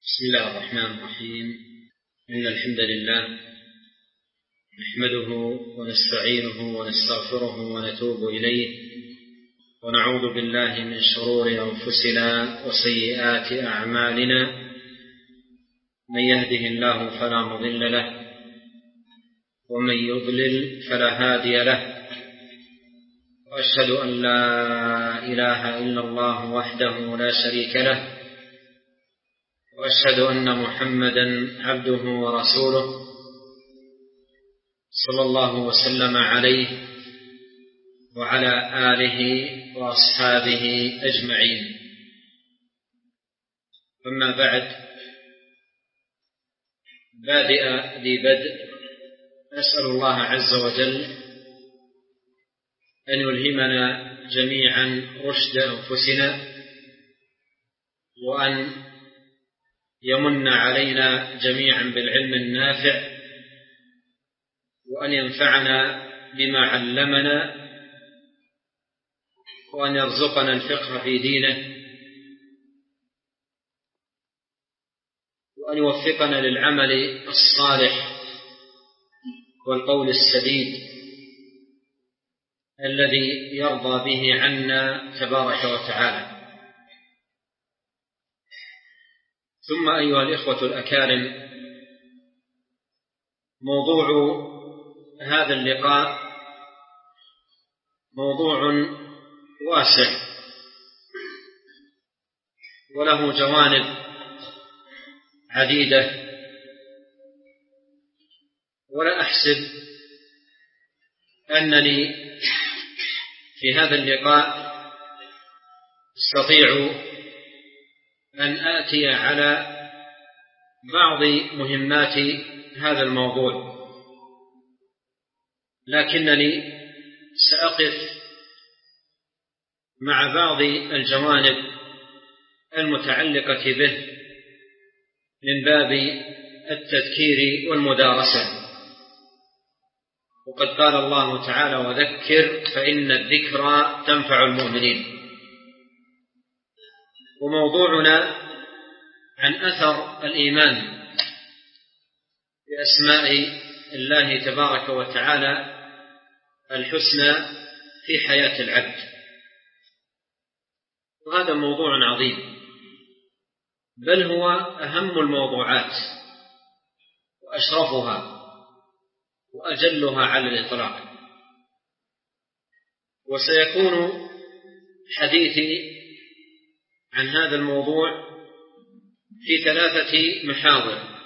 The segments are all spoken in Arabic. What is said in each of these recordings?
بسم الله الرحمن الرحيم. إن الحمد لله نحمده ونستعينه ونستغفره ونتوب إليه، ونعوذ بالله من شرور أنفسنا وسيئات أعمالنا. من يهده الله فلا مضل له، ومن يضلل فلا هادي له، وأشهد أن لا إله إلا الله وحده لا شريك له، وأشهد أن محمدا عبده ورسوله صلى الله وسلم عليه وعلى آله وأصحابه أجمعين. أما بعد، بادئ ذي بدء، أسأل الله عز وجل أن يلهمنا جميعا رشد أنفسنا، وأن يمن علينا جميعا بالعلم النافع، وأن ينفعنا بما علمنا، وأن يرزقنا الفقه في دينه، وأن يوفقنا للعمل الصالح والقول السديد الذي يرضى به عنا تبارك وتعالى. ثم أيها الإخوة الأكارم، موضوع هذا اللقاء موضوع واسع، وله جوانب عديدة، ولا أحسب أنني في هذا اللقاء أستطيع أن آتي على بعض مهمات هذا الموضوع، لكنني سأقف مع بعض الجوانب المتعلقة به من باب التذكير والمدارسة. وقد قال الله تعالى: وذكر فإن الذكرى تنفع المؤمنين. وموضوعنا عن أثر الإيمان بأسماء الله تبارك وتعالى الحسنى في حياة العبد. وهذا موضوع عظيم، بل هو أهم الموضوعات وأشرفها وأجلها على الإطلاق. وسيكون حديثي عن هذا الموضوع في 3 محاور.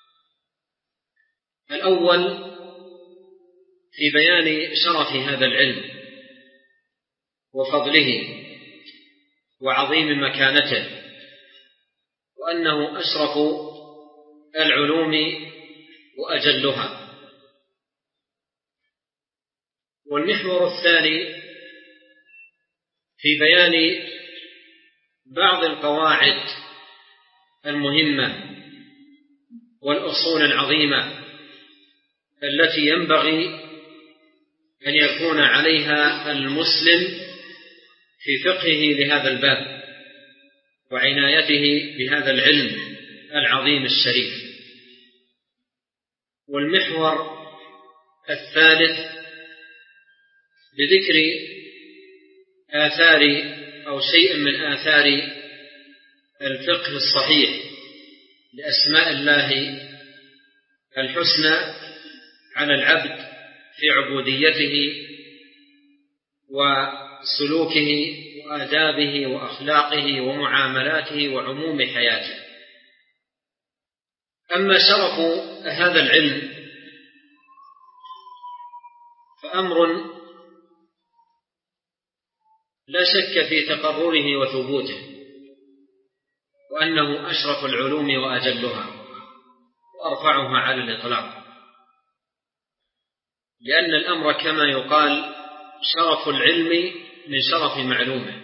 الأول في بيان شرف هذا العلم وفضله وعظيم مكانته، وأنه أشرف العلوم وأجلها. والمحور الثاني في بيان بعض القواعد المهمة والأصول العظيمة التي ينبغي أن يكون عليها المسلم في فقهه لهذا الباب وعنايته بهذا العلم العظيم الشريف. والمحور الثالث بذكر آثار أو شيء من آثار الفقه الصحيح لأسماء الله الحسنى على العبد في عبوديته وسلوكه وآدابه وأخلاقه ومعاملاته وعموم حياته. أما شرف هذا العلم فأمر لا شك في تقرره وثبوته، وأنه أشرف العلوم وأجلها وأرفعها على الإطلاق، لأن الأمر كما يقال: شرف العلم من شرف معلومه،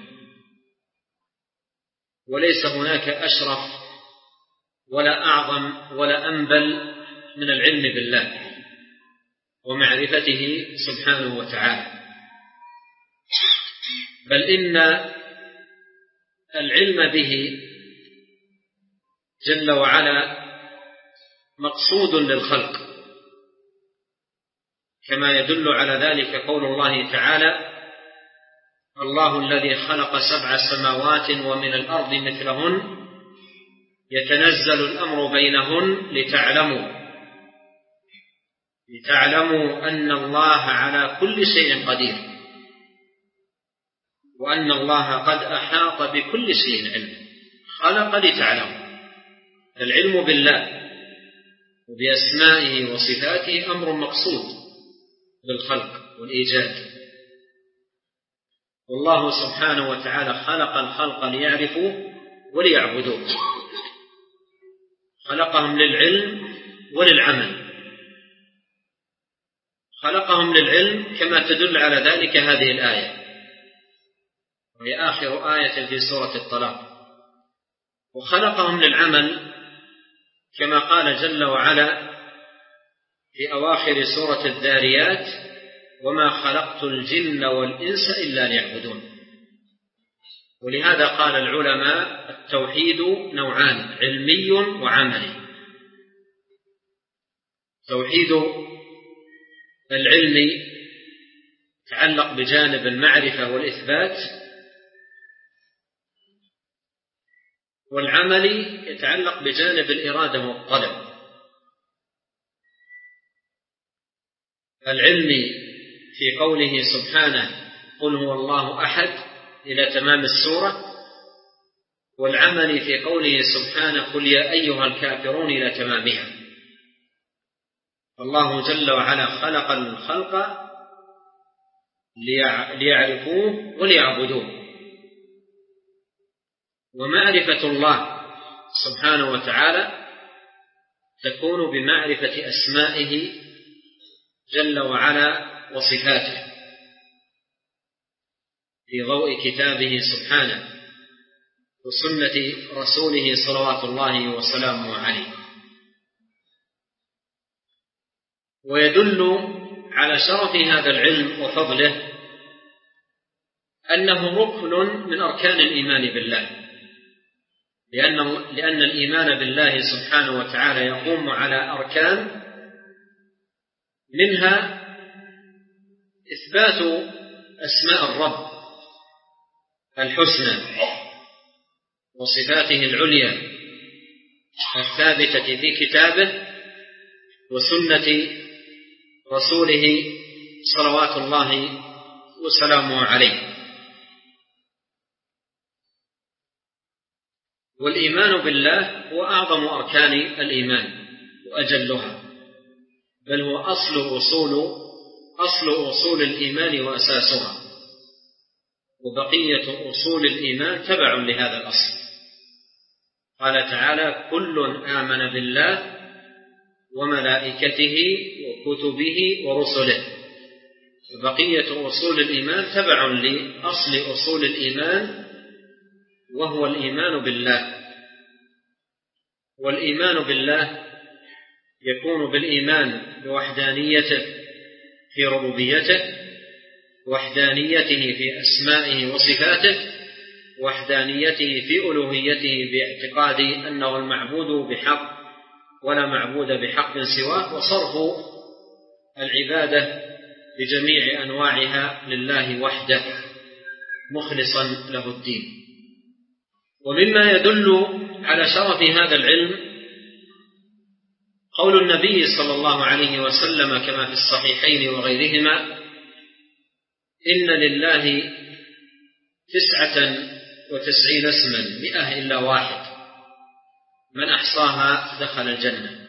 وليس هناك أشرف ولا أعظم ولا أنبل من العلم بالله ومعرفته سبحانه وتعالى. بل إن العلم به جل وعلا مقصود للخلق، كما يدل على ذلك قول الله تعالى: الله الذي خلق 7 سماوات ومن الأرض مثلهن يتنزل الأمر بينهن لتعلموا أن الله على كل شيء قدير وأن الله قد أحاط بكل شيء علما. خلق لتعلموا، العلم بالله وبأسمائه وصفاته أمر مقصود بالخلق والإيجاد. والله سبحانه وتعالى خلق الخلق ليعرفوا وليعبدوه، خلقهم للعلم وللعمل. خلقهم للعلم كما تدل على ذلك هذه الآية، وهي آخر آية في سورة الطلاق. وخلقهم للعمل كما قال جل وعلا في أواخر سورة الذاريات: وما خلقت الجن والإنس إلا ليعبدون. ولهذا قال العلماء: التوحيد نوعان، علمي وعملي. توحيد العلم يتعلق بجانب المعرفة والإثبات، والعملي يتعلق بجانب الإرادة والطلب. العلمي في قوله سبحانه: قل هو الله أحد إلى تمام السورة، والعمل في قوله سبحانه: قل يا أيها الكافرون إلى تمامها. الله جل وعلا خلق الخلق ليعرفوه وليعبدوه. ومعرفة الله سبحانه وتعالى تكون بمعرفة أسمائه جل وعلا وصفاته في ضوء كتابه سبحانه وسنة رسوله صلوات الله وسلامه عليه. ويدل على شرف هذا العلم وفضله أنه ركن من أركان الإيمان بالله، لأن الإيمان بالله سبحانه وتعالى يقوم على أركان، منها إثبات أسماء الرب الحسنى وصفاته العليا الثابتة في كتابه وسنة رسوله صلوات الله وسلامه عليه. والإيمان بالله هو أعظم أركان الإيمان وأجلها، بل هو أصل أصول الإيمان وأساسها، وبقية أصول الإيمان تبع لهذا الأصل. قال تعالى: كل آمن بالله وملائكته وكتبه ورسله. وبقية أصول الإيمان تبع لأصل أصول الإيمان، وهو الإيمان بالله. والإيمان بالله يكون بالإيمان بوحدانيته في ربوبيته، وحدانيته في أسمائه وصفاته، وحدانيته في ألوهيته باعتقاد أنه المعبود بحق ولا معبود بحق سواه، وصرف العبادة بجميع أنواعها لله وحده مخلصا له الدين. ومما يدل على شرف هذا العلم قول النبي صلى الله عليه وسلم كما في الصحيحين وغيرهما: إن لله 99 اسما 100 إلا واحد، من أحصاها دخل الجنة.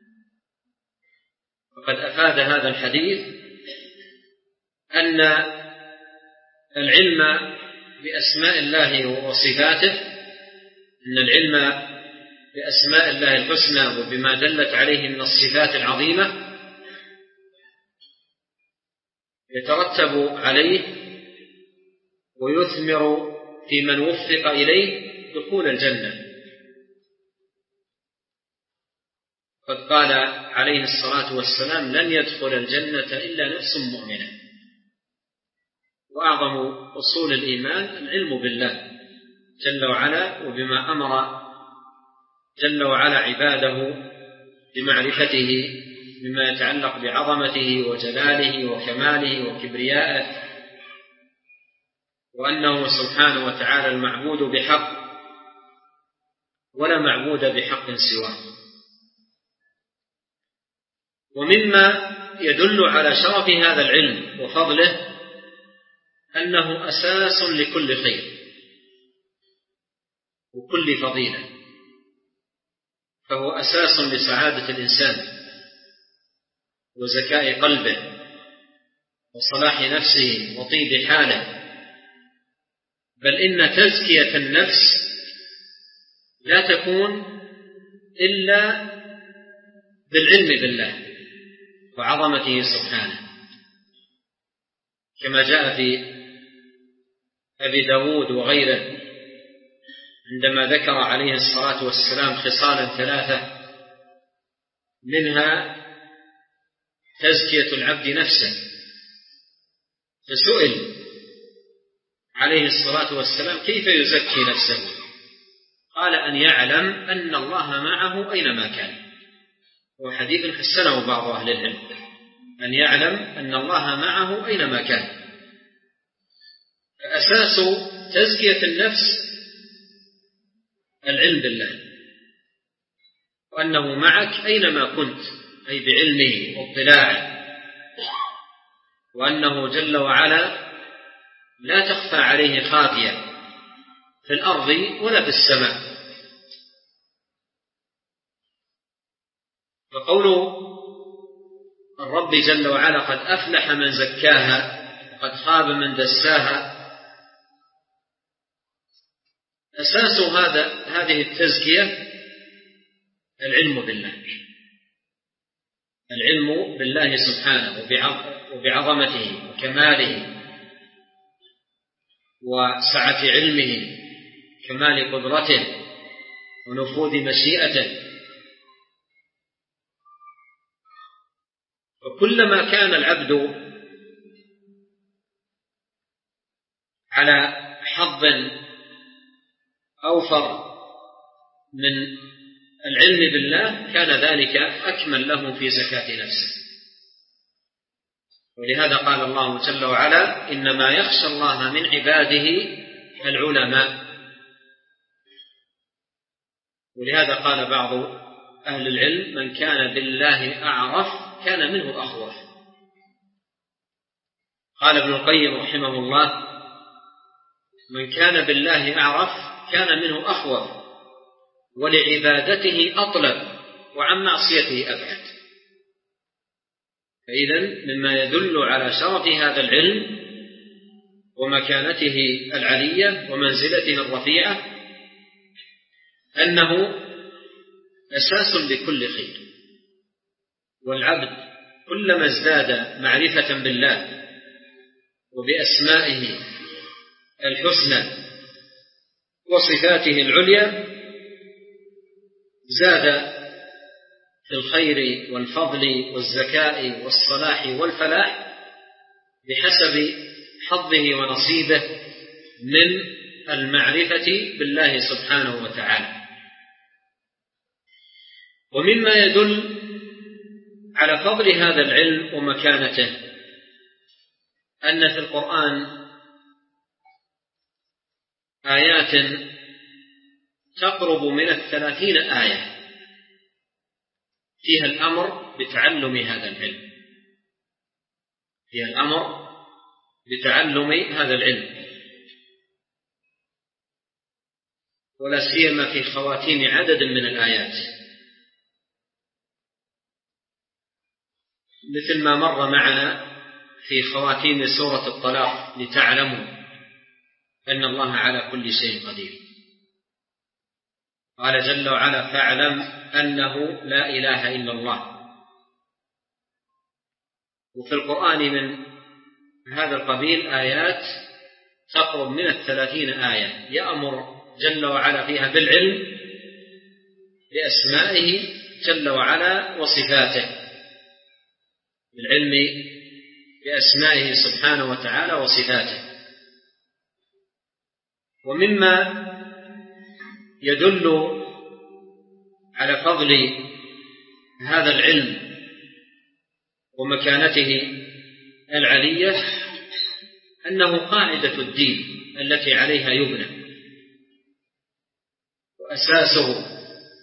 وقد أفاد هذا الحديث أن العلم بأسماء الله وصفاته، أن العلم بأسماء الله الحسنى وبما دلت عليه من الصفات العظيمة يترتب عليه ويثمر في من وفق إليه دخول الجنة. قد قال عليه الصلاة والسلام: لن يدخل الجنة إلا نفس مؤمنة. وأعظم أصول الإيمان العلم بالله جل وعلا وبما أمر جل وعلا عباده بمعرفته مما يتعلق بعظمته وجلاله وكماله وكبريائه، وأنه سبحانه وتعالى المعبود بحق ولا معبود بحق سواه. ومما يدل على شرف هذا العلم وفضله أنه أساس لكل خير وكل فضيلة، فهو أساس لسعادة الإنسان وزكاء قلبه وصلاح نفسه وطيب حاله، بل إن تزكية النفس لا تكون إلا بالعلم بالله وعظمته سبحانه، كما جاء في أبي داود وغيره عندما ذكر عليه الصلاة والسلام خصالا ثلاثة، منها تزكية العبد نفسه، فسئل عليه الصلاة والسلام كيف يزكي نفسه؟ قال أن يعلم أن الله معه أينما كان، وحديث حسنه بعض أهل العلم، أن يعلم أن الله معه أينما كان. فأساس تزكية النفس العلم بالله، وأنه معك أينما كنت، أي بعلمه واطلاعه، وأنه جل وعلا لا تخفى عليه خافية في الأرض ولا في السماء. فقول الرب جل وعلا قد أفلح من زكاها وقد خاب من دساها، أساس هذه التزكية العلم بالله، العلم بالله سبحانه وبعظمته وكماله وسعة علمه، كمال قدرته ونفوذ مشيئته. وكلما كان العبد على حظ أوفر من العلم بالله كان ذلك أكمل له في زكاة نفسه. ولهذا قال الله جل وعلا إنما يخشى الله من عباده العلماء. ولهذا قال بعض أهل العلم من كان بالله أعرف كان منه أخوف. قال ابن القيم رحمه الله من كان بالله أعرف كان منه أخوف ولعبادته أطلب وعن معصيته أبعد. فإذن مما يدل على شرف هذا العلم ومكانته العلية ومنزلته الرفيعة أنه أساس لكل خير، والعبد كلما ازداد معرفة بالله وبأسمائه الحسنى وصفاته العليا زاد في الخير والفضل والزكاء والصلاح والفلاح بحسب حظه ونصيبه من المعرفة بالله سبحانه وتعالى. ومما يدل على فضل هذا العلم ومكانته أن في القرآن آيات تقرب من 30 آية فيها الأمر بتعلم هذا العلم، فيها الأمر بتعلم هذا العلم، ولا سيما في خواتيم عدد من الآيات، مثل ما مر معنا في خواتيم سورة الطلاق لتعلموا أن الله على كل شيء قدير. قال جل وعلا فاعلم أنه لا إله إلا الله. وفي القرآن من هذا القبيل آيات تقرب من 30 آية يأمر جل وعلا فيها بالعلم بأسمائه جل وعلا وصفاته، بالعلم بأسمائه سبحانه وتعالى وصفاته. ومما يدل على فضل هذا العلم ومكانته العلية أنه قاعدة الدين التي عليها يبنى وأساسه،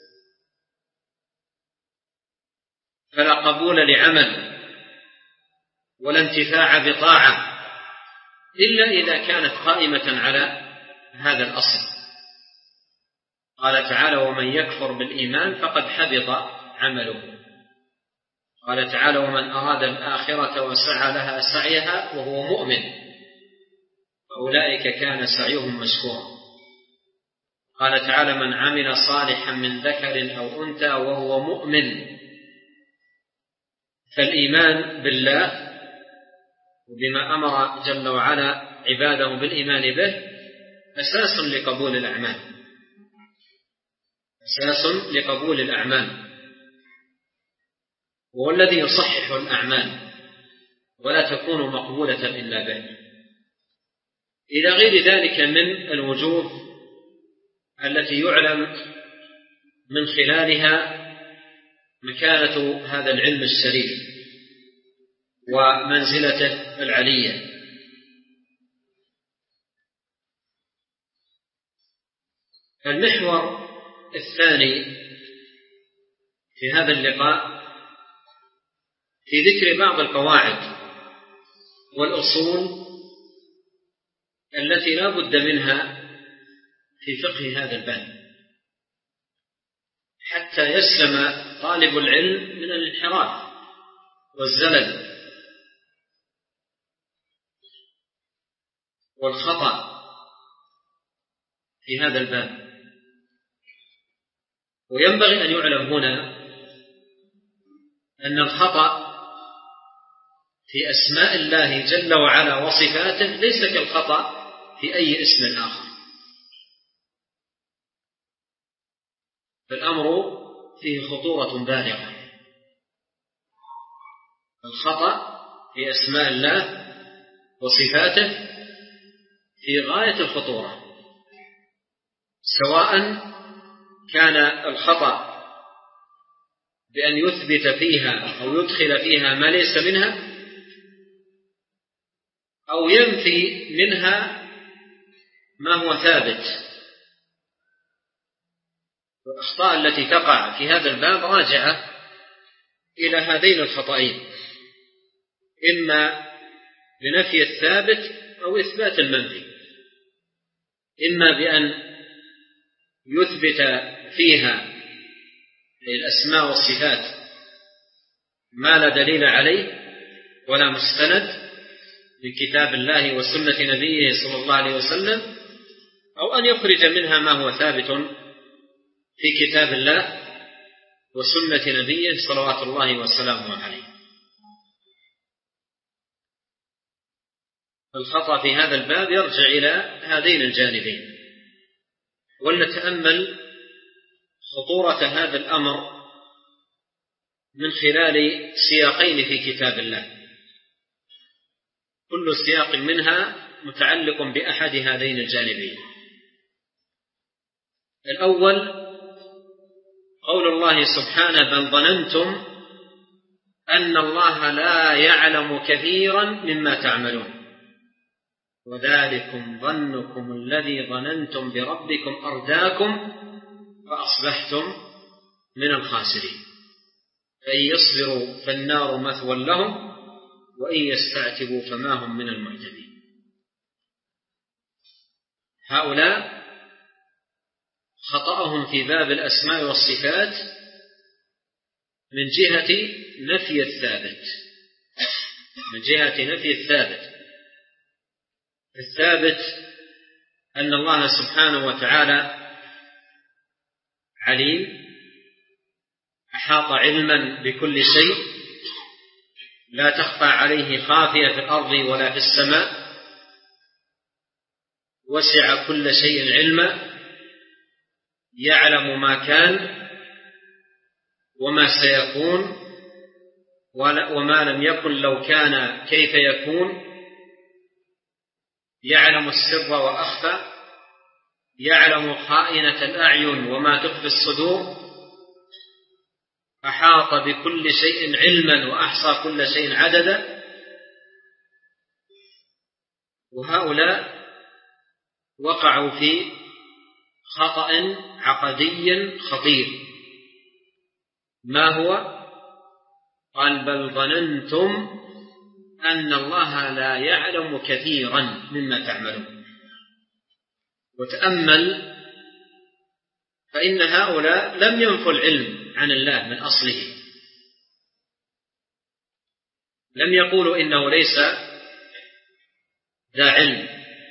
فلا قبول لعمل ولا انتفاع بطاعة إلا إذا كانت قائمة على هذا الأصل. قال تعالى: ومن يكفر بالإيمان فقد حبط عمله. قال تعالى: ومن أراد الآخرة وسعى لها سعيها وهو مؤمن فأولئك كان سعيهم مشكورا. قال تعالى: من عمل صالحا من ذكر أو أنثى وهو مؤمن. فالإيمان بالله وبما أمر جل وعلا عباده بالإيمان به أساس لقبول الأعمال، أساس لقبول الأعمال، وهو الذي يصحح الأعمال ولا تكون مقبولة إلا به. إلى غير ذلك من الوجوه التي يعلم من خلالها مكانة هذا العلم الشريف ومنزلته العلية. المحور الثاني في هذا اللقاء في ذكر بعض القواعد والأصول التي لا بد منها في فقه هذا الباب حتى يسلم طالب العلم من الانحراف والزلل والخطأ في هذا الباب. وينبغي أن يعلم هنا أن الخطأ في أسماء الله جل وعلا وصفاته ليس كالخطأ في أي اسم آخر، فالأمر فيه خطورة بالغة. الخطأ في أسماء الله وصفاته في غاية الخطورة، سواء كان الخطأ بأن يثبت فيها أو يدخل فيها ما ليس منها أو ينفي منها ما هو ثابت. والأخطاء التي تقع في هذا الباب راجعة إلى هذين الخطأين، إما بنفي الثابت أو إثبات المنفي، إما بأن يثبت فيها الأسماء والصفات ما لا دليل عليه ولا مستند من كتاب الله وسنة نبيه صلى الله عليه وسلم، أو أن يخرج منها ما هو ثابت في كتاب الله وسنة نبيه صلوات الله وسلامه عليه. الخطأ في هذا الباب يرجع إلى هذين الجانبين، ولنتأمل خطورة هذا الأمر من خلال سياقين في كتاب الله، كل سياق منها متعلق بأحد هذين الجانبين. الأول قول الله سبحانه: بل ظننتم أن الله لا يعلم كثيرا مما تعملون وذلكم ظنكم الذي ظننتم بربكم أرداكم فأصبحتم من الخاسرين فإن يصبروا فالنار مثوى لهم وإن يستعتبوا فما هم من المعتبين. هؤلاء خطأهم في باب الأسماء والصفات من جهة نفي الثابت، من جهة نفي الثابت. الثابت أن الله سبحانه وتعالى عليم، أحاط علما بكل شيء، لا تخفى عليه خافية في الأرض ولا في السماء، وسع كل شيء علما، يعلم ما كان وما سيكون وما لم يكن لو كان كيف يكون، يعلم السر وأخفى، يعلم خائنة الأعين وما تخفي الصدور، أحاط بكل شيء علما وأحصى كل شيء عددا. وهؤلاء وقعوا في خطأ عقدي خطير. ما هو؟ قال: بل ظننتم أن الله لا يعلم كثيرا مما تعملون. وتأمل، فإن هؤلاء لم ينفوا العلم عن الله من أصله، لم يقولوا إنه ليس ذا علم،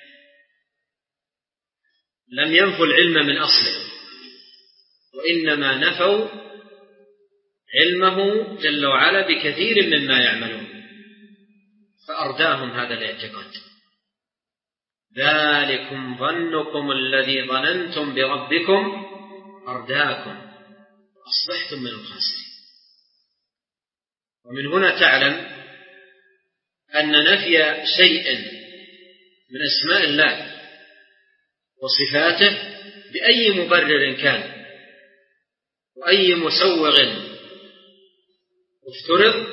لم ينفوا العلم من أصله، وإنما نفوا علمه جل وعلا بكثير مما يعملون، فأرداهم هذا الاعتقاد. ذلكم ظنكم الذي ظننتم بربكم أرداكم أصبحتم من الخاسرين. ومن هنا تعلم أن نفي شيء من أسماء الله وصفاته بأي مبرر كان وأي مسوغ افترض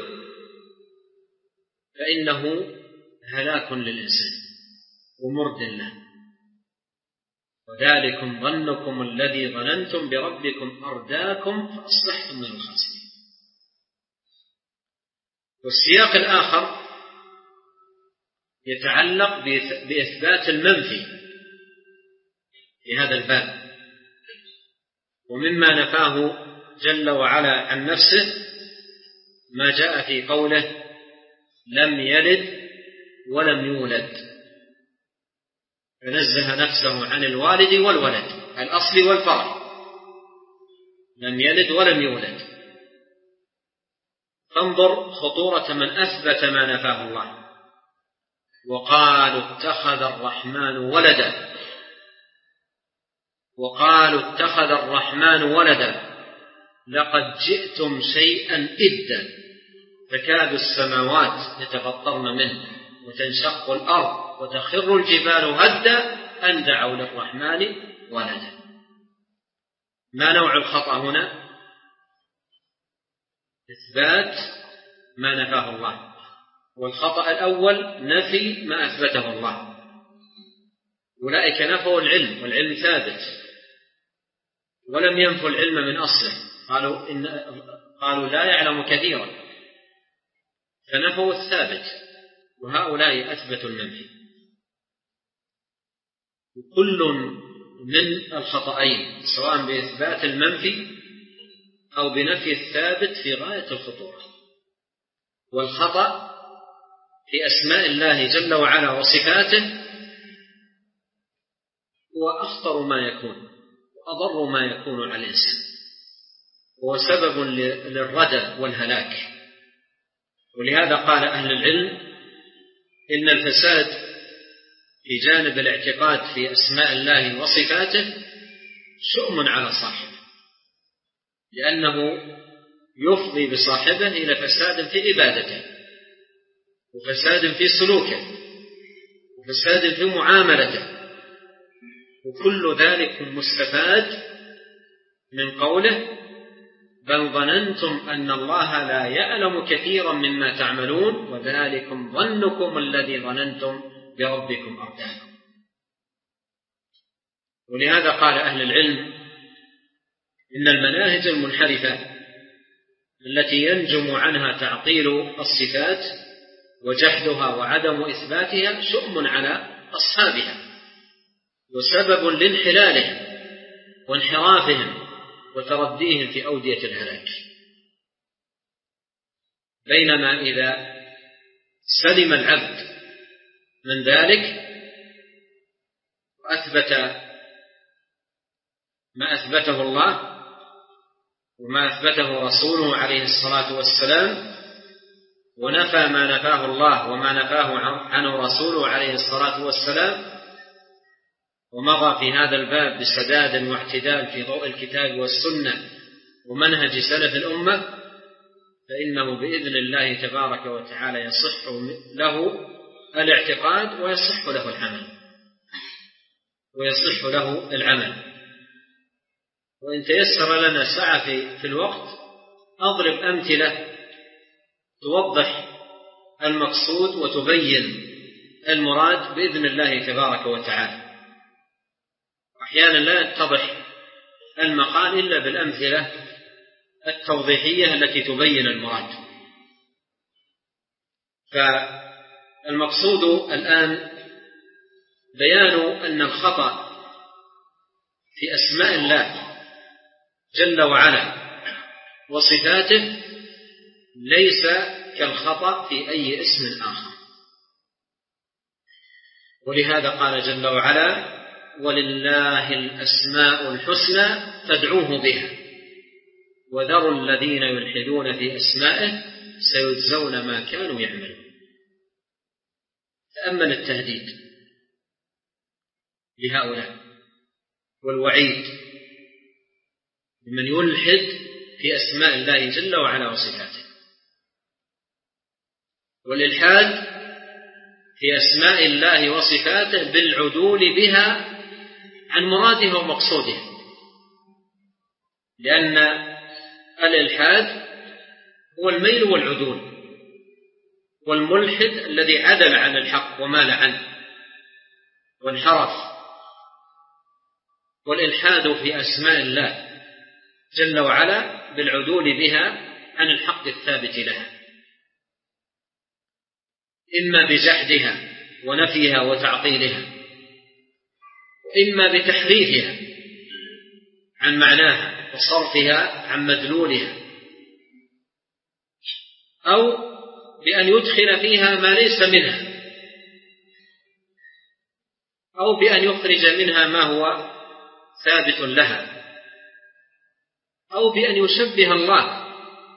فإنه هلاك للإنسان ومرد له. وذلكم ظنكم الذي ظننتم بربكم أرداكم فأصبحتم من الخاسرين. والسياق الآخر يتعلق بإثبات المنفي في هذا الباب، ومما نفاه جل وعلا عن نفسه ما جاء في قوله: لم يلد ولم يولد، فنزه نفسه عن الوالد والولد، الأصل والفرع. لم يلد ولم يولد. فانظر خطورة من أثبت ما نفاه الله. وقالوا اتخذ الرحمن ولدا، وقالوا اتخذ الرحمن ولدا لقد جئتم شيئا إدا تكاد السماوات يتفطرن منه وتنشق الأرض وتخر الجبال هدا أن دعوا للرحمن ولدا. ما نوع الخطأ هنا؟ إثبات ما نفاه الله. والخطأ الأول نفي ما أثبته الله. أولئك نفوا العلم، والعلم ثابت، ولم ينفوا العلم من أصله. قالوا لا يعلم كثيرا، فنفوا الثابت، وهؤلاء أثبتوا المنفي. كل من الخطأين سواء بإثبات المنفي أو بنفي الثابت في غاية الخطورة. والخطأ في أسماء الله جل وعلا وصفاته هو أخطر ما يكون وأضر ما يكون على الإنسان، هو سبب للردى والهلاك. ولهذا قال أهل العلم إن الفساد في جانب الاعتقاد في أسماء الله وصفاته شؤم على صاحبه، لأنه يفضي بصاحبه إلى فساد في عبادته، وفساد في سلوكه، وفساد في معاملته، وكل ذلك مستفاد من قوله: بل ظننتم أن الله لا يعلم كثيرا مما تعملون وذلكم ظنكم الذي ظننتم بربكم أرداكم. ولهذا قال أهل العلم إن المناهج المنحرفة التي ينجم عنها تعطيل الصفات وجحدها وعدم إثباتها شؤم على أصحابها وسبب لانحلالهم وانحرافهم وترديهم في أودية الهلاك. بينما إذا سلم العبد من ذلك وأثبت ما أثبته الله وما أثبته رسوله عليه الصلاة والسلام، ونفى ما نفاه الله وما نفاه عنه رسوله عليه الصلاة والسلام، ومضى في هذا الباب بسداد واعتدال في ضوء الكتاب والسنة ومنهج سلف الأمة، فإنه بإذن الله تبارك وتعالى يصح له الاعتقاد ويصح له العمل. وإن تيسر لنا سعة في الوقت أضرب أمثلة توضح المقصود وتبين المراد بإذن الله تبارك وتعالى. أحيانا لا يتضح المقال إلا بالأمثلة التوضيحية التي تبين المراد. فالمقصود الآن بيان أن الخطأ في أسماء الله جل وعلا وصفاته ليس كالخطأ في أي اسم آخر. ولهذا قال جل وعلا: ولله الأسماء الحسنى فادعوه بها وذروا الذين يلحدون في أسمائه سيجزون ما كانوا يعملون. تأمل التهديد لهؤلاء والوعيد لمن يلحد في أسماء الله جل وعلا وصفاته. والإلحاد في أسماء الله وصفاته بالعدول بها عن مراده ومقصوده، لأن الإلحاد هو الميل والعدول، والملحد الذي عدل عن الحق ومال عنه وانحرف. والإلحاد في أسماء الله جل وعلا بالعدول بها عن الحق الثابت لها، إما بجحدها ونفيها وتعطيلها، وإما بتحريفها عن معناها وصرفها عن مدلولها، أو بأن يدخل فيها ما ليس منها، أو بأن يخرج منها ما هو ثابت لها، أو بأن يشبه الله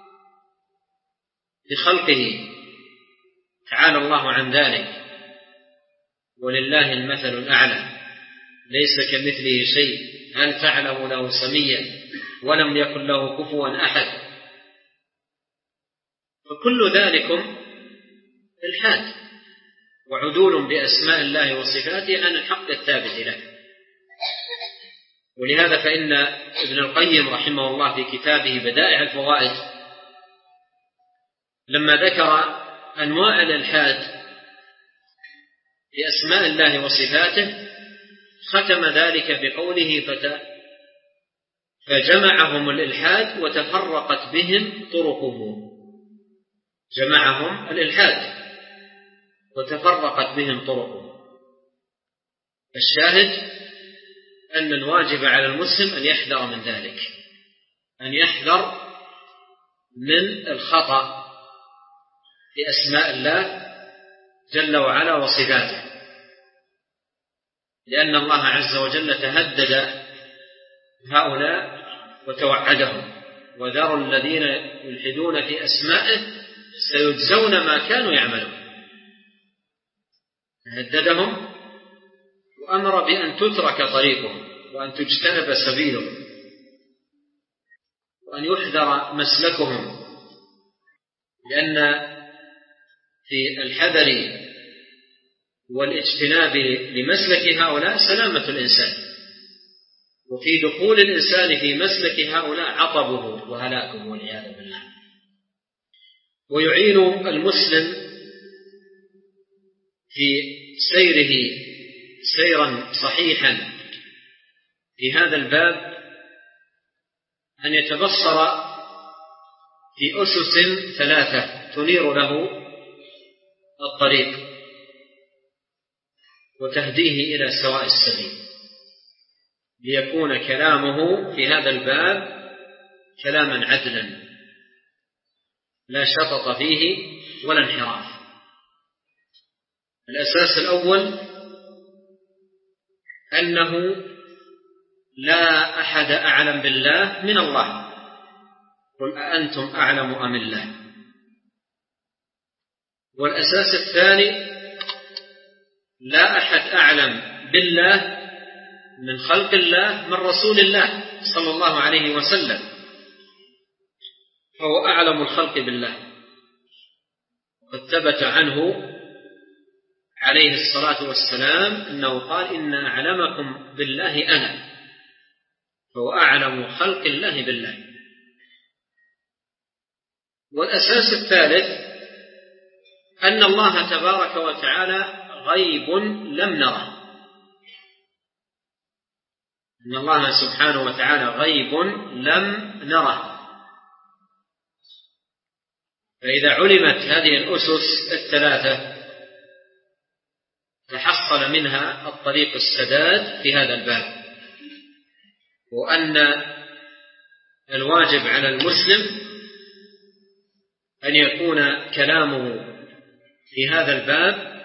بخلقه تعالى الله عن ذلك. ولله المثل الأعلى ليس كمثله شيء هل تعلم له سميا ولم يكن له كفوا أحد. فكل ذلكم إلحاد وعدول بأسماء الله وصفاته عن الحق الثابت له. ولهذا فإن ابن القيم رحمه الله في كتابه بدائع الفوائد لما ذكر أنواع الإلحاد في أسماء الله وصفاته ختم ذلك بقوله: فجمعهم الإلحاد وتفرقت بهم طرقهم. جمعهم الإلحاد وتفرقت بهم طرقهم. الشاهد أن الواجب على المسلم أن يحذر من ذلك، أن يحذر من الخطأ في أسماء الله جل وعلا وصفاته، لأن الله عز وجل تهدد هؤلاء وتوعدهم: وذروا الذين يلحدون في أسمائه سيجزون ما كانوا يعملون. تهددهم وأمر بأن تترك طريقهم وأن تجتنب سبيلهم وأن يحذر مسلكهم، لأن في الحذر والاجتناب لمسلك هؤلاء سلامة الإنسان، وفي دخول الإنسان في مسلك هؤلاء عطبه وهلاكه والعياذ بالله. ويعين المسلم في سيره سيرا صحيحا في هذا الباب أن يتبصر في أسس 3 تنير له الطريق وتهديه إلى سواء السبيل، ليكون كلامه في هذا الباب كلاما عدلا لا شطط فيه ولا انحراف. الأساس الأول أنه لا أحد أعلم بالله من الله، قل أأنتم أعلم أم الله. والأساس الثاني لا أحد أعلم بالله من خلق الله من رسول الله صلى الله عليه وسلم، فهو أعلم الخلق بالله. قد ثبت عنه عليه الصلاة والسلام أنه قال: إن أعلمكم بالله أنا، فهو أعلم خلق الله بالله. والأساس الثالث أن الله تبارك وتعالى غيب لم نره، أن الله سبحانه وتعالى غيب لم نره. فإذا علمت هذه الأسس الثلاثة تحصل منها الطريق السداد في هذا الباب، وأن الواجب على المسلم أن يكون كلامه في هذا الباب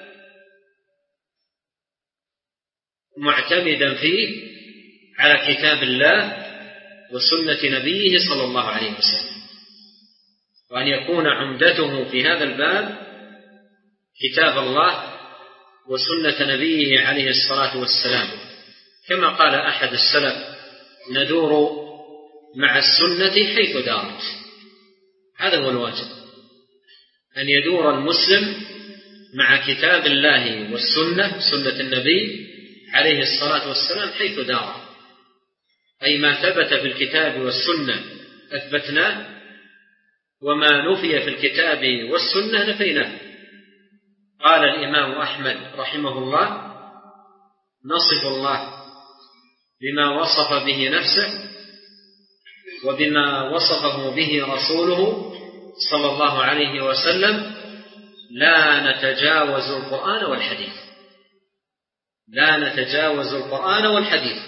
معتمدا فيه على كتاب الله وسنة نبيه صلى الله عليه وسلم، وأن يكون عمدته في هذا الباب كتاب الله وسنة نبيه عليه الصلاة والسلام، كما قال أحد السلف: ندور مع السنة حيث دارت. هذا هو الواجب، أن يدور المسلم مع كتاب الله والسنة، سنة النبي عليه الصلاة والسلام، حيث دار، أي ما ثبت في الكتاب والسنة أثبتناه، وما نفي في الكتاب والسنة نفيناه. قال الإمام أحمد رحمه الله: نصف الله بما وصف به نفسه وبما وصفه به رسوله صلى الله عليه وسلم، لا نتجاوز القرآن والحديث. لا نتجاوز القرآن والحديث.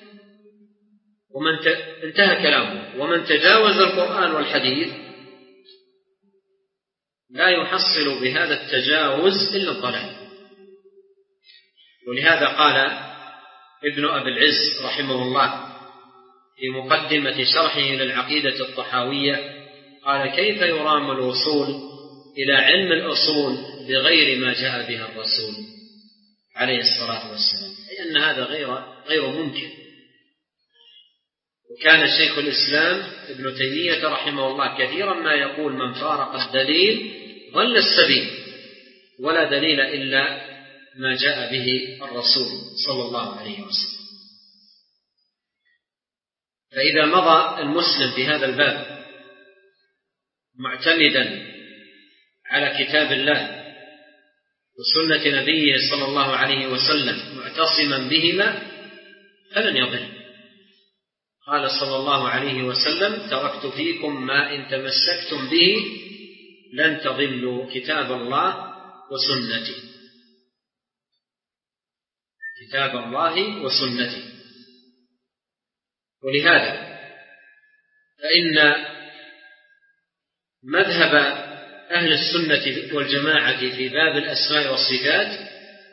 انتهى كلامه: ومن تجاوز القرآن والحديث لا يحصل بهذا التجاوز إلا الضلال. ولهذا قال ابن أبي العز رحمه الله في مقدمة شرحه للعقيدة الطحاوية، قال: كيف يرام الوصول إلى علم الأصول بغير ما جاء به الرسول عليه الصلاة والسلام؟ أي أن هذا غير ممكن. وكان شيخ الإسلام ابن تيمية رحمه الله كثيرا ما يقول: من فارق الدليل ضل السبيل، ولا دليل إلا ما جاء به الرسول صلى الله عليه وسلم. فإذا مضى المسلم في هذا الباب معتمدا على كتاب الله وسنة نبيه صلى الله عليه وسلم معتصما بهما فلن يضل. قال صلى الله عليه وسلم: تركت فيكم ما إن تمسكتم به لن تضلوا كتاب الله وسنتي. كتاب الله وسنتي. ولهذا فإن مذهب أهل السنة والجماعة في باب الأسماء والصفات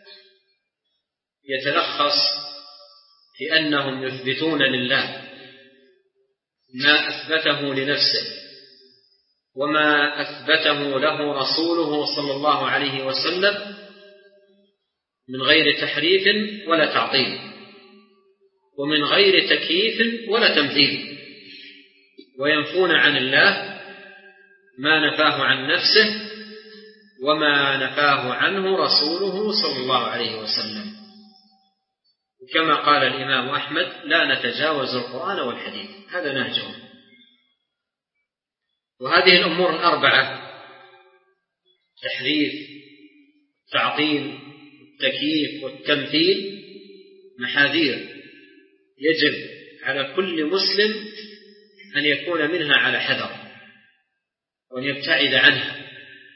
يتلخص في أنهم يثبتون لله ما أثبته لنفسه وما أثبته له رسوله صلى الله عليه وسلم من غير تحريف ولا تعطيل، ومن غير تكييف ولا تمثيل، وينفون عن الله ما نفاه عن نفسه وما نفاه عنه رسوله صلى الله عليه وسلم. وكما قال الإمام أحمد: لا نتجاوز القرآن والحديث. هذا نهجهم. وهذه الأمور الأربعة: تحريف، تعطيل، التكييف والتمثيل، محاذير يجب على كل مسلم أن يكون منها على حذر وأن يبتعد عنها.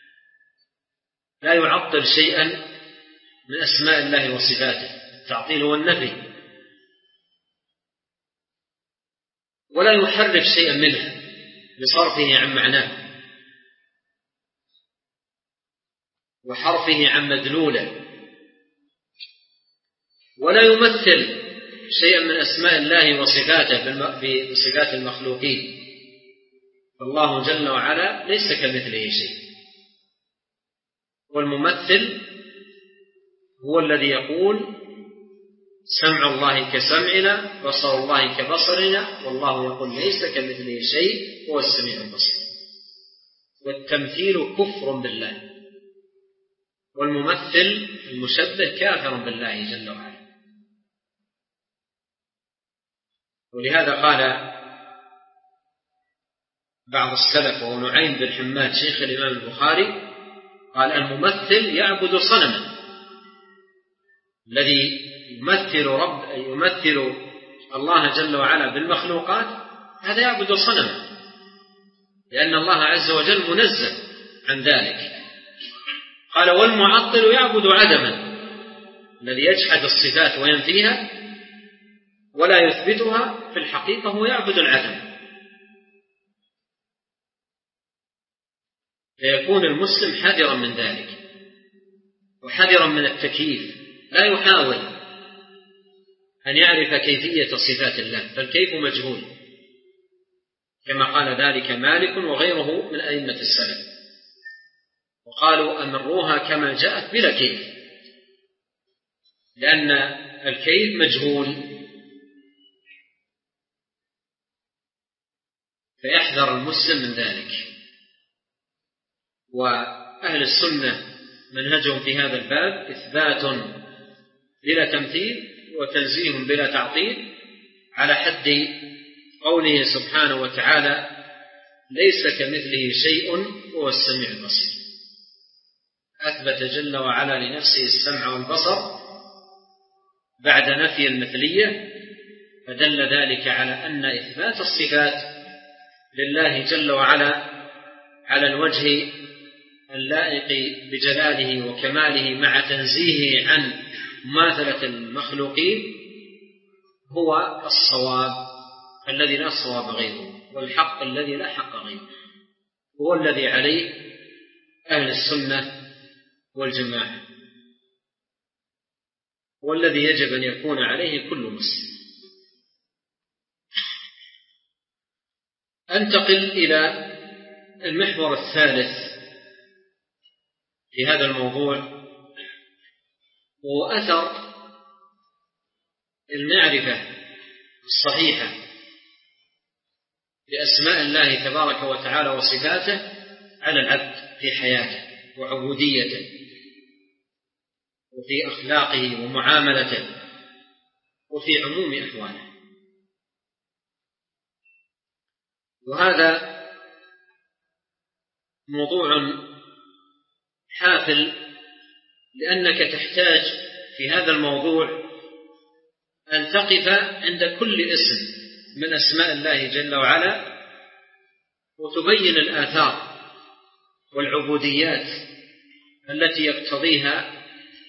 لا يعطل شيئا من أسماء الله وصفاته، التعطيل هو النفي، ولا يحرف شيئا منها بصرفه عن معناه وحرفه عن مدلوله، ولا يمثل شيئا من أسماء الله وصفاته بصفات المخلوقين. فالله جل وعلا ليس كمثله شيء. والممثل هو الذي يقول: سمع الله كسمعنا، بصر الله كبصرنا، والله يقول ليس كمثله شيء، هو السميع البصير. والتمثيل كفر بالله، والممثل المشبه كافر بالله جل وعلا. ولهذا قال بعض السلف وهو نعيم بن حماد شيخ الإمام البخاري قال الممثل يعبد صنما، الذي يمثل الله جل وعلا بالمخلوقات هذا يعبد صنما، لأن الله عز وجل منزه عن ذلك. قال والمعطل يعبد عدما، الذي يجحد الصفات وينفيها ولا يثبتها في الحقيقة هو يعبد العدم. فيكون المسلم حذرا من ذلك وحذرا من التكييف، لا يحاول أن يعرف كيفية صفات الله، فالكيف مجهول كما قال ذلك مالك وغيره من أئمة السلف، وقالوا أمروها كما جاءت بلا كيف، لأن الكيف مجهول. فيحذر المسلم من ذلك. وأهل السنة منهجهم في هذا الباب إثبات بلا تمثيل وتنزيه بلا تعطيل، على حد قوله سبحانه وتعالى ليس كمثله شيء وهو السميع البصير. أثبت جل وعلا لنفسه السمع والبصر بعد نفي المثلية، فدل ذلك على أن إثبات الصفات لله جل وعلا على الوجه اللائق بجلاله وكماله مع تنزيهه عن مماثلة المخلوقين هو الصواب الذي لا صواب غيره، والحق الذي لا حق غيره، هو الذي عليه أهل السنة والجماعة، والذي يجب أن يكون عليه كل مسلم. أنتقل إلى المحور الثالث في هذا الموضوع، وهو أثر المعرفة الصحيحة بأسماء الله تبارك وتعالى وصفاته على العبد في حياته وعبوديته وفي أخلاقه ومعاملته وفي عموم أحواله. وهذا موضوع حافل، لأنك تحتاج في هذا الموضوع أن تقف عند كل اسم من أسماء الله جل وعلا وتبين الآثار والعبوديات التي يقتضيها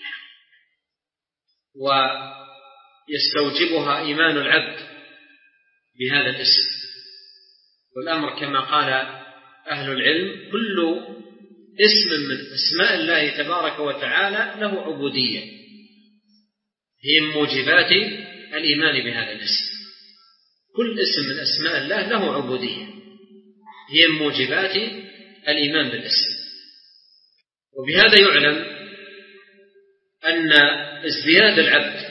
ويستوجبها إيمان العبد بهذا الاسم. والأمر كما قال أهل العلم كل اسم من أسماء الله تبارك وتعالى له عبودية، هي موجبات الإيمان بهذا الاسم. كل اسم من أسماء الله له عبودية هي موجبات الإيمان بالاسم. وبهذا يعلم أن ازدياد العبد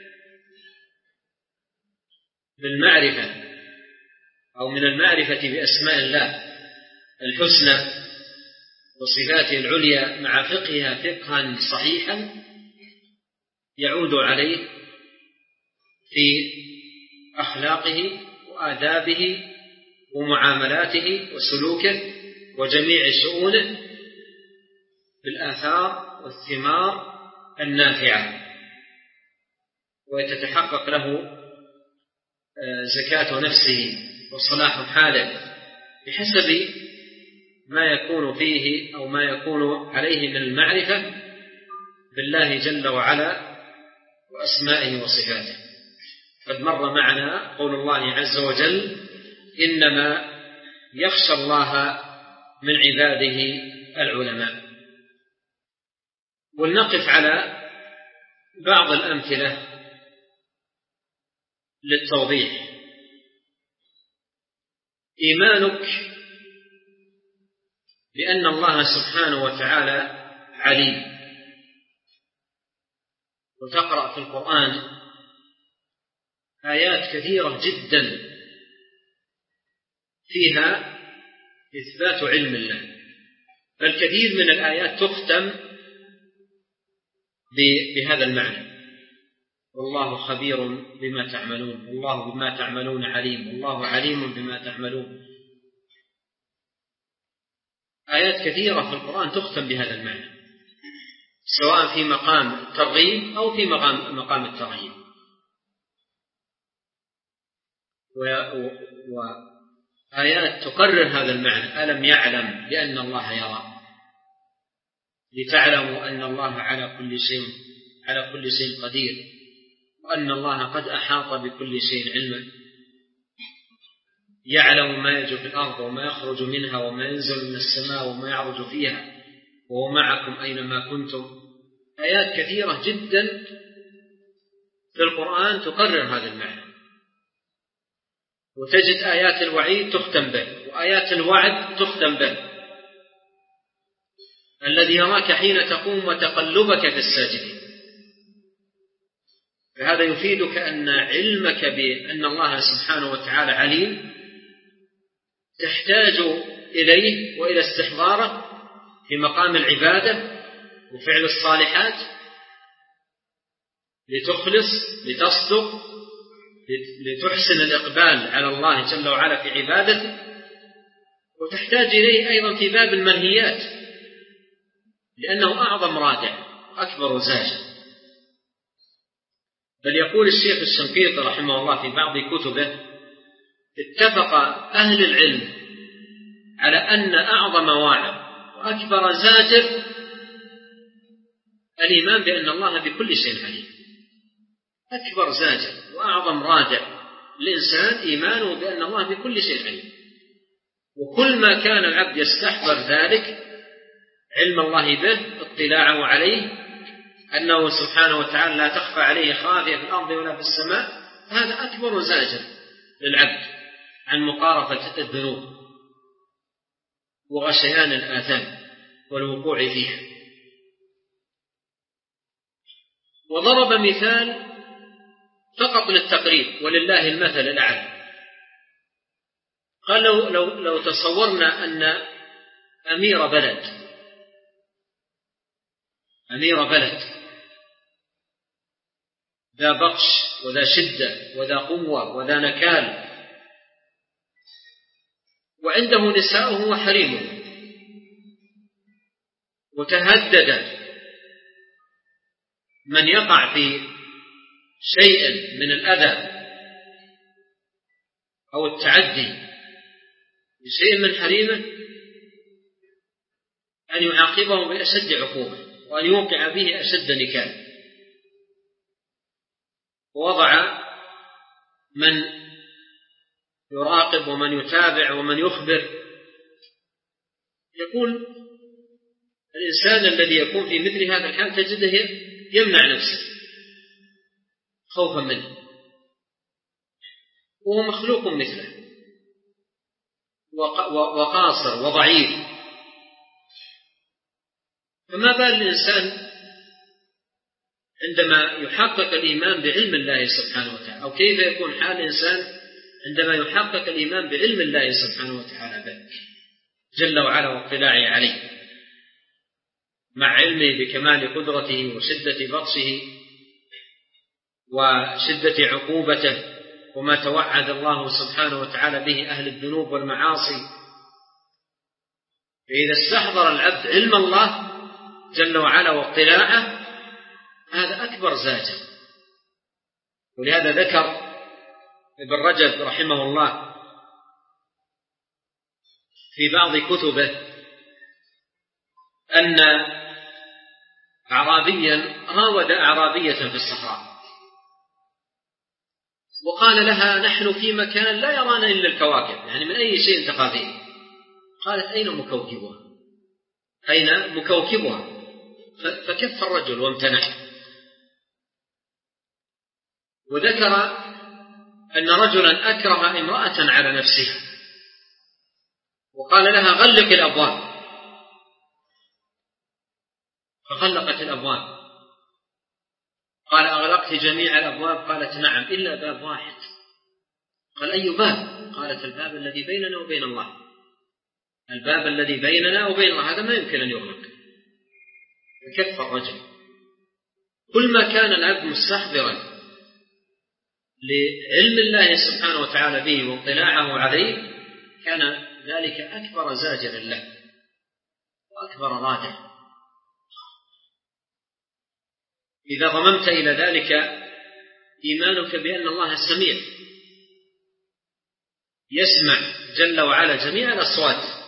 بالمعرفة أو من المعرفة بأسماء الله الحسنى وصفاته العليا مع فقهها فقها صحيحا يعود عليه في أخلاقه وآدابه ومعاملاته وسلوكه وجميع شؤونه بالآثار والثمار النافعة، ويتتحقق له زكاة نفسه وصلاح حاله بحسب ما يكون فيه أو ما يكون عليه من المعرفة بالله جل وعلا وأسمائه وصفاته. قد مر معنا قول الله عز وجل إنما يخشى الله من عباده العلماء. ولنقف على بعض الأمثلة للتوضيح. إيمانك بأن الله سبحانه وتعالى عليم، وتقرأ في القرآن آيات كثيرة جدا فيها إثبات علم الله، بل كثير من الآيات تختم بهذا المعنى: والله خبير بما تعملون، والله بما تعملون عليم، والله عليم بما تعملون. آيات كثيرة في القرآن تختم بهذا المعنى، سواء في مقام الترغيب أو في مقام الترهيب. وآيات تقرر هذا المعنى: ألم يعلم بأن الله يرى، لتعلموا أن الله على كل شيء قدير، وأن الله قد أحاط بكل شيء علما، يعلم ما يلج في الأرض وما يخرج منها وما ينزل من السماء وما يعرج فيها وهو معكم أينما كنتم. آيات كثيرة جدا في القرآن تقرر هذا المعنى، وتجد آيات الوعيد تختم به وآيات الوعد تختم به: الذي يراك حين تقوم وتقلبك في الساجدين. فهذا يفيدك أن علمك بأن الله سبحانه وتعالى عليم تحتاج إليه وإلى استحضاره في مقام العبادة وفعل الصالحات، لتخلص، لتصدق، لتحسن الإقبال على الله جل وعلا في عبادته. وتحتاج إليه أيضا في باب المنهيات، لأنه أعظم رادع وأكبر زاجر. بل يقول الشيخ الشنقيطي رحمه الله في بعض كتبه: اتفق أهل العلم على أن أعظم واعظ وأكبر زاجر الإيمان بأن الله بكل شيء عليم. أكبر زاجر وأعظم رادع الإنسان إيمانه بأن الله بكل شيء عليم. وكل ما كان العبد يستحضر ذلك، علم الله به، اطلاعه عليه، أنه سبحانه وتعالى لا تخفى عليه خافية في الأرض ولا في السماء، هذا أكبر زاجر للعبد عن مقارفة الذنوب وغشيان الآثام والوقوع فيها. وضرب مثال فقط للتقريب، ولله المثل الأعلى. قال: لو تصورنا أن أمير بلد ذا بطش وذا شدة وذا قوة وذا نكال، وعنده نساؤه وحريمه، وتهدد من يقع في شيء من الأذى أو التعدي بشيء من حريمه، أن يعاقبه بأشد عقوبة وأن يوقع به أشد نكال. ووضع من يراقب ومن يتابع ومن يخبر. يقول الإنسان الذي يكون في مثل هذا الحال تجده يمنع نفسه خوفا منه، وهو مخلوق مثله وقاصر وضعيف. فما بال الإنسان عندما يحقق الإيمان بعلم الله سبحانه وتعالى، أو كيف يكون حال الإنسان عندما يحقق الإيمان بعلم الله سبحانه وتعالى به جل وعلا واطلاعه عليه، مع علمه بكمال قدرته وشدة بطشه وشدة عقوبته وما توعد الله سبحانه وتعالى به أهل الذنوب والمعاصي. فإذا استحضر العبد علم الله جل وعلا واطلاعه، هذا أكبر زاجر. ولهذا ذكر ابن رجب رحمه الله في بعض كتبه أن أعرابيا راود أعرابية في الصحراء وقال لها: نحن في مكان لا يرانا إلا الكواكب، يعني من أي شيء تخافين؟ قالت: أين مكوكبها؟ فكف الرجل وامتنع. وذكر أن رجلا أكره امرأة على نفسها وقال لها: غلق الأبواب، فغلقت الأبواب. قال: أغلقت جميع الأبواب؟ قالت: نعم إلا باب واحد. قال: أي باب؟ قالت: الباب الذي بيننا وبين الله. الباب الذي بيننا وبين الله هذا ما يمكن أن يغلق. فكف الرجل. كل ما كان العبد مستحضرا لعلم الله سبحانه وتعالى به واطلاعه عليه، كان ذلك أكبر زاجر له راده. إذا ضممت إلى ذلك إيمانك بأن الله سميع يسمع جل وعلا جميع الأصوات،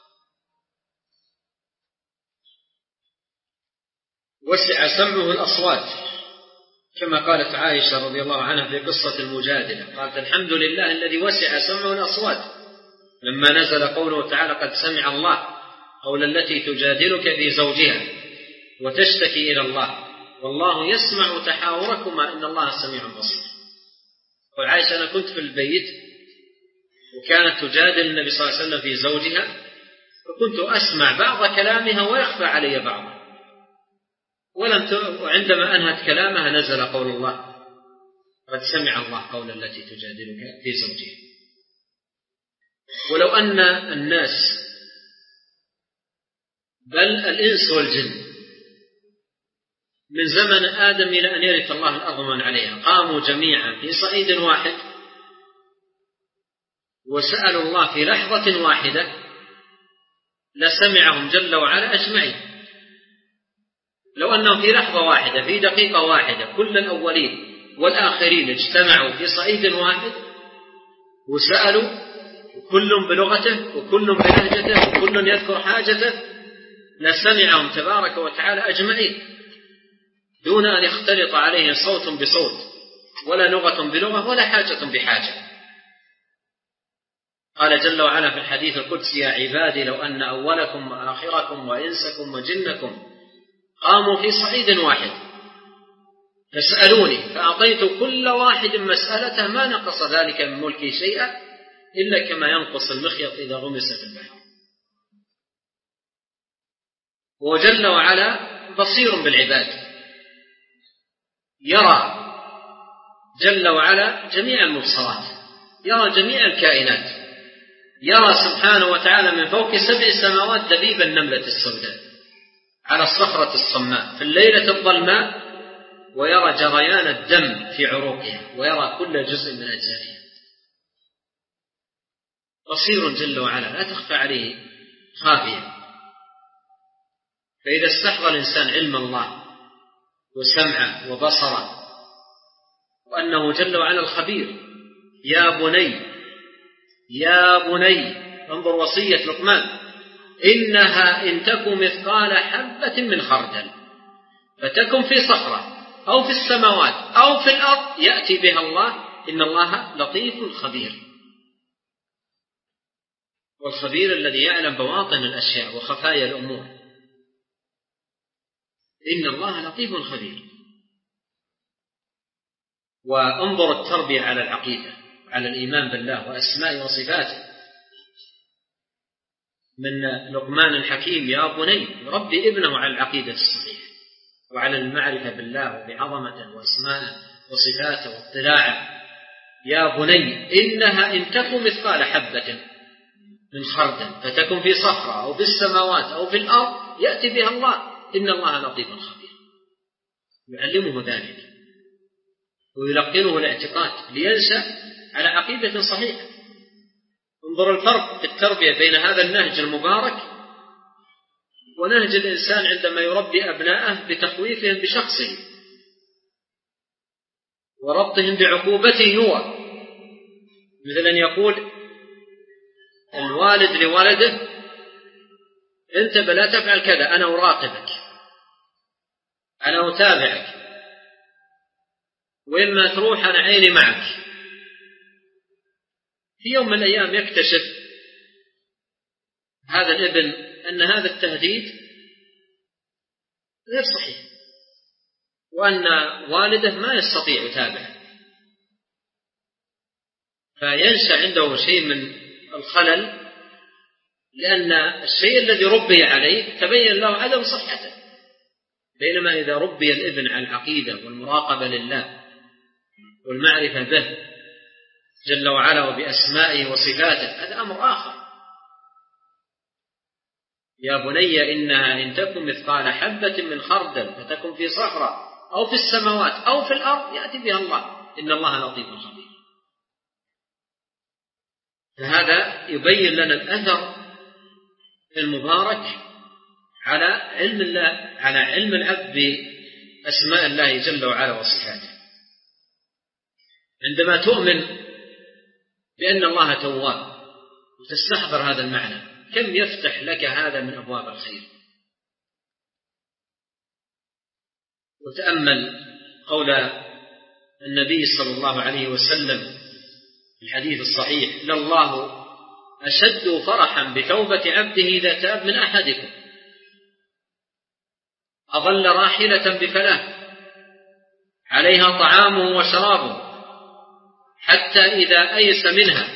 وسع سمعه الأصوات، كما قالت عائشة رضي الله عنها في قصة المجادلة، قالت الحمد لله الذي وسع سمعه الأصوات، لما نزل قوله تعالى قد سمع الله قول التي تجادلك في زوجها وتشتكي إلى الله والله يسمع تحاوركما إن الله سميع بصير. وعائشة أنا كنت في البيت وكانت تجادل النبي صلى الله عليه وسلم في زوجها، وكنت أسمع بعض كلامها ويخفى علي بعض، وعندما أنهت كلامها نزل قول الله قد سمع الله قول التي تجادلك في زوجها. ولو أن الناس بل الإنس والجن من زمن آدم إلى أن يرث الله الأرض ومن عليها قاموا جميعا في صعيد واحد وسألوا الله في لحظة واحدة لسمعهم جل وعلا أجمعين. لو أنهم في لحظة واحدة في دقيقة واحدة كل الأولين والآخرين اجتمعوا في صعيد واحد وسألوا كل بلغته وكل بلهجته وكل يذكر حاجته لسمعهم تبارك وتعالى أجمعين دون أن يختلط عليه صوت بصوت ولا لغة بلغة ولا حاجة بحاجة. قال جل وعلا في الحديث القدسي يا عبادي لو أن أولكم وآخركم وإنسكم وجنكم قاموا في صعيد واحد فسألوني فأعطيت كل واحد مسألته ما نقص ذلك من ملكي شيئا إلا كما ينقص المخيط إذا غمس في البحر. وجل وعلا بصير بالعباد يرى جل وعلا جميع المبصرات، يرى جميع الكائنات، يرى سبحانه وتعالى من فوق 7 سماوات دبيب النملة السوداء على الصخرة الصماء في الليلة الظلماء، ويرى جريان الدم في عروقها ويرى كل جزء من أجزائها. بصير جل وعلا لا تخفى عليه خافية. فإذا استحضر الإنسان علم الله وسمعه وبصره وأنه جل وعلا الخبير يا بني انظر وصية لقمان إنها إن تك مثقال حبة من خردل فتكن في صخرة أو في السماوات أو في الأرض يأتي بها الله إن الله لطيف خبير. والخبير الذي يعلم بواطن الأشياء وخفايا الأمور، إن الله لطيف خبير. وانظر التربية على العقيدة على الإيمان بالله وأسماء وصفاته من لقمان الحكيم يا بني ربي ابنه على العقيدة الصحيحة وعلى المعرفة بالله وبعظمته وأسماءه وصفاته واطلاعه. يا بني إنها إن تك مثقال حبة من خردل فتكن في صخرة أو في السماوات أو في الأرض يأتي بها الله إن الله لطيف خبير. يعلمه ذلك ويلقنه الاعتقاد لينشأ على عقيدة صحيحة. انظر الفرق في التربية بين هذا النهج المبارك ونهج الإنسان عندما يربي أبناءه بتخويفهم بشخصه وربطهم بعقوبته هو، مثل أن يقول الوالد لولده أنت بلا تفعل كذا أنا أراقبك أنا أتابعك وإما تروح أنا عيني معك. في يوم من الأيام يكتشف هذا الابن أن هذا التهديد غير صحيح وأن والده ما يستطيع يتابعه، فينشأ عنده شيء من الخلل لأن الشيء الذي ربي عليه تبين له عدم صحته. بينما إذا ربي الابن على العقيدة والمراقبة لله والمعرفة به جل وعلا وبأسمائه وصفاته هذا أمر آخر. يا بني إنها إن تكن مثقال حبة من خردل فتكن في صخرة أو في السماوات أو في الأرض يأتي بها الله إن الله لطيف خبير. فهذا يبين لنا الأثر المبارك على علم الله، على علم العبد بأسماء الله جل وعلا وصفاته. عندما تؤمن بأن الله تواب وتستحضر هذا المعنى، كم يفتح لك هذا من أبواب الخير. وتأمل قول النبي صلى الله عليه وسلم في الحديث الصحيح: لله أشد فرحا بتوبة عبده إذا تاب من أحدكم أظل راحلة بفلاة عليها طعامه وشرابه حتى إذا أيس منها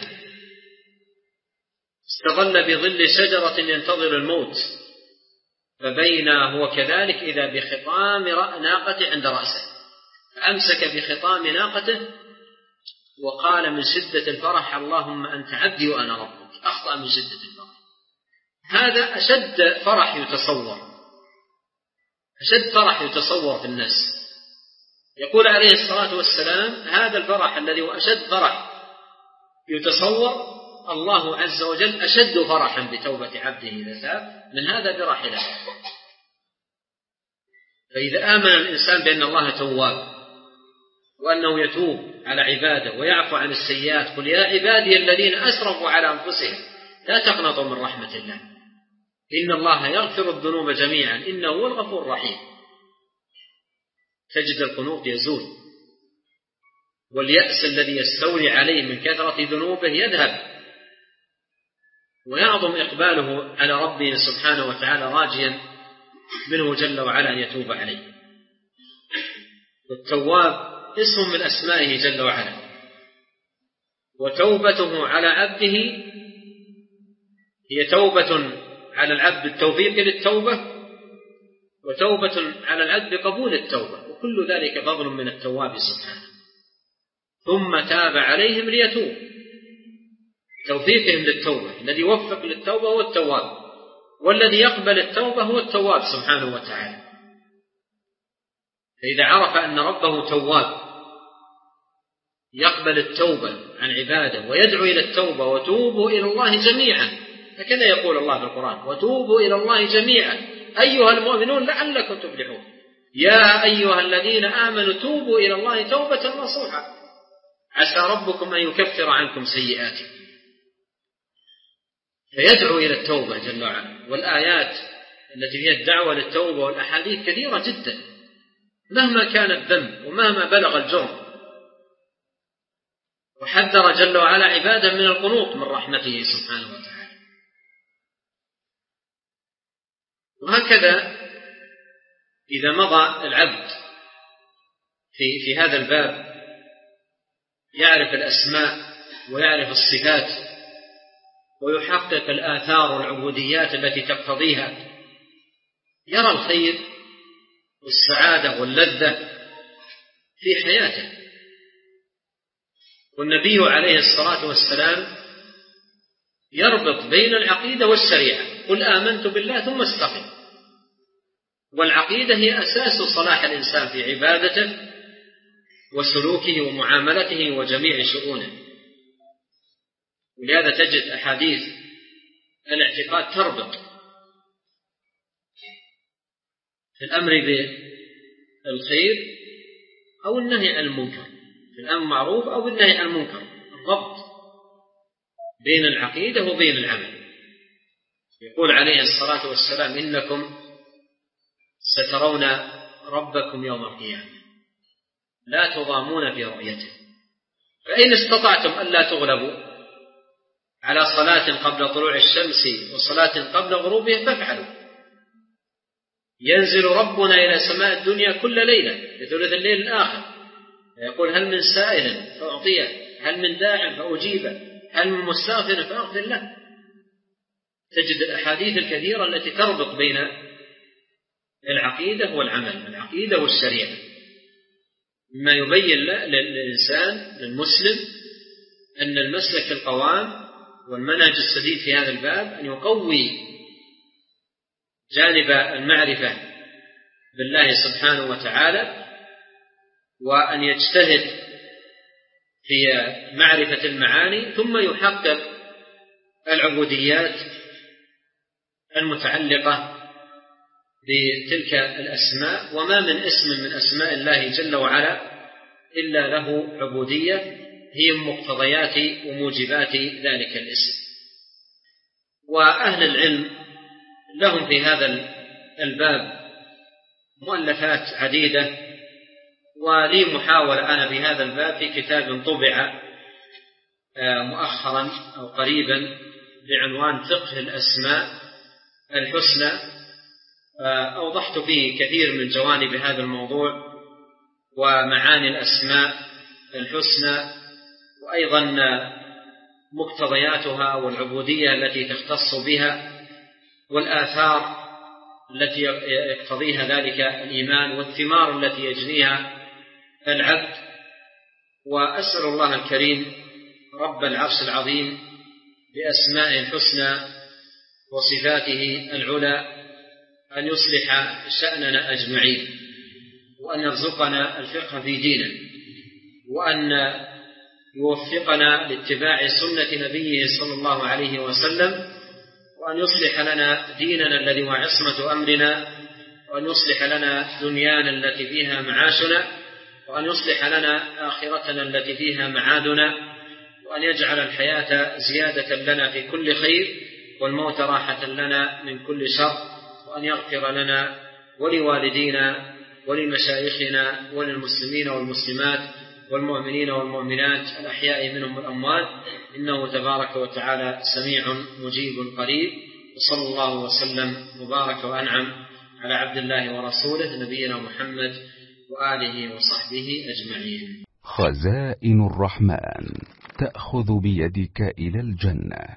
استظل بظل شجرة ينتظر الموت، فبينا هو كذلك إذا بخطام ناقة عند رأسه، فأمسك بخطام ناقته وقال من شدة الفرح: اللهم أنت عبدي وأنا ربك. أخطأ من شدة الفرح. هذا أشد فرح يتصور، أشد فرح يتصور في الناس. يقول عليه الصلاة والسلام: هذا الفرح الذي هو أشد فرح يتصور، الله عز وجل أشد فرحا بتوبة عبده إذا تاب من هذا براحلة. فإذا آمن الإنسان بأن الله تواب وأنه يتوب على عباده ويعفو عن السيئات: قل يا عبادي الذين أسرفوا على أنفسهم لا تقنطوا من رحمة الله إن الله يغفر الذنوب جميعا إنه هو الغفور الرحيم، تجد القنوط يزول، واليأس الذي يستولي عليه من كثرة ذنوبه يذهب، ويعظم إقباله على ربه سبحانه وتعالى راجيا منه جل وعلا أن يتوب عليه. والتواب اسم من أسمائه جل وعلا، وتوبته على عبده هي توبة على العبد التوفيق للتوبة، وتوبة على العبد قبول التوبة، وكل ذلك فضل من التواب سبحانه. ثم تاب عليهم ليتوب، توفيقهم للتوبة. الذي يوفق للتوبة هو التواب، والذي يقبل التوبة هو التواب سبحانه وتعالى. فإذا عرف أن ربه تواب يقبل التوبة عن عباده ويدعو إلى التوبة: وتوبوا إلى الله جميعا، هكذا يقول الله في القرآن: وتوبوا إلى الله جميعا أيها المؤمنون لعلكم تفلحون، يا أيها الذين آمنوا توبوا إلى الله توبة نصوحا عسى ربكم أن يكفر عنكم سيئاتكم. فيدعو إلى التوبة جل وعلا. والآيات التي فيها الدعوة للتوبة والأحاديث كثيرة جدا مهما كان الذنب ومهما بلغ الجرم. وحذر جل وعلا عبادا من القنوط من رحمته سبحانه وتعالى. وهكذا إذا مضى العبد في هذا الباب يعرف الأسماء ويعرف الصفات ويحقق الآثار والعبوديات التي تقتضيها، يرى الخير والسعادة واللذة في حياته. والنبي عليه الصلاة والسلام يربط بين العقيدة والشريعة: قل آمنت بالله ثم استقم. والعقيدة هي أساس صلاح الإنسان في عبادته وسلوكه ومعاملته وجميع شؤونه. ولهذا تجد أحاديث الاعتقاد تربط في الأمر بالخير أو النهي عن المنكر، في الأمر معروف أو النهي عن المنكر، الربط بين العقيدة وبين العمل. يقول عليه الصلاة والسلام: إنكم سترون ربكم يوم القيامة لا تضامون في رؤيته، فإن استطعتم ألا تغلبوا على صلاة قبل طلوع الشمس وصلاة قبل غروبها فافعلوا. ينزل ربنا إلى سماء الدنيا كل ليلة في ثلث الليل الآخر يقول: هل من سائل فأعطيه، هل من داع فأجيبه، هل من مستغفر فأغفر له. تجد الأحاديث الكثيرة التي تربط بين العقيدة والعمل، العقيدة والشريعة، مما يبين للإنسان للمسلم أن المسلك القوام والمنهج السديد في هذا الباب أن يقوي جانب المعرفة بالله سبحانه وتعالى، وأن يجتهد في معرفة المعاني، ثم يحقق العبوديات المتعلقة بتلك الأسماء، وما من اسم من أسماء الله جل وعلا إلا له عبودية هي مقتضيات وموجبات ذلك الاسم. وأهل العلم لهم في هذا الباب مؤلفات عديدة، ولي محاولة أنا في هذا الباب في كتاب طبع مؤخرا أو قريبا بعنوان فقه الأسماء الحسنى، أوضحت فيه كثير من جوانب هذا الموضوع ومعاني الأسماء الحسنى، وأيضا مقتضياتها والعبودية التي تختص بها، والآثار التي يقتضيها ذلك الإيمان، والثمار التي يجنيها العبد. وأسأل الله الكريم رب العرش العظيم بأسمائه الحسنى وصفاته العلى أن يصلح شأننا أجمعين، وأن يرزقنا الفقه في دينه، وأن يوفقنا لاتباع سنة نبيه صلى الله عليه وسلم، وأن يصلح لنا ديننا الذي هو عصمة أمرنا، وأن يصلح لنا دنيانا التي فيها معاشنا، وأن يصلح لنا آخرتنا التي فيها معادنا، وأن يجعل الحياة زيادة لنا في كل خير، والموت راحة لنا من كل شر، وأن يغفر لنا ولوالدينا ولمشايخنا وللمسلمين والمسلمات والمؤمنين والمؤمنات الأحياء منهم والأموات، إنه تبارك وتعالى سميع مجيب قريب. وصلى الله وسلم وبارك وأنعم على عبد الله ورسوله نبينا محمد وآله وصحبه أجمعين. خزائن الرحمن تأخذ بيدك إلى الجنة.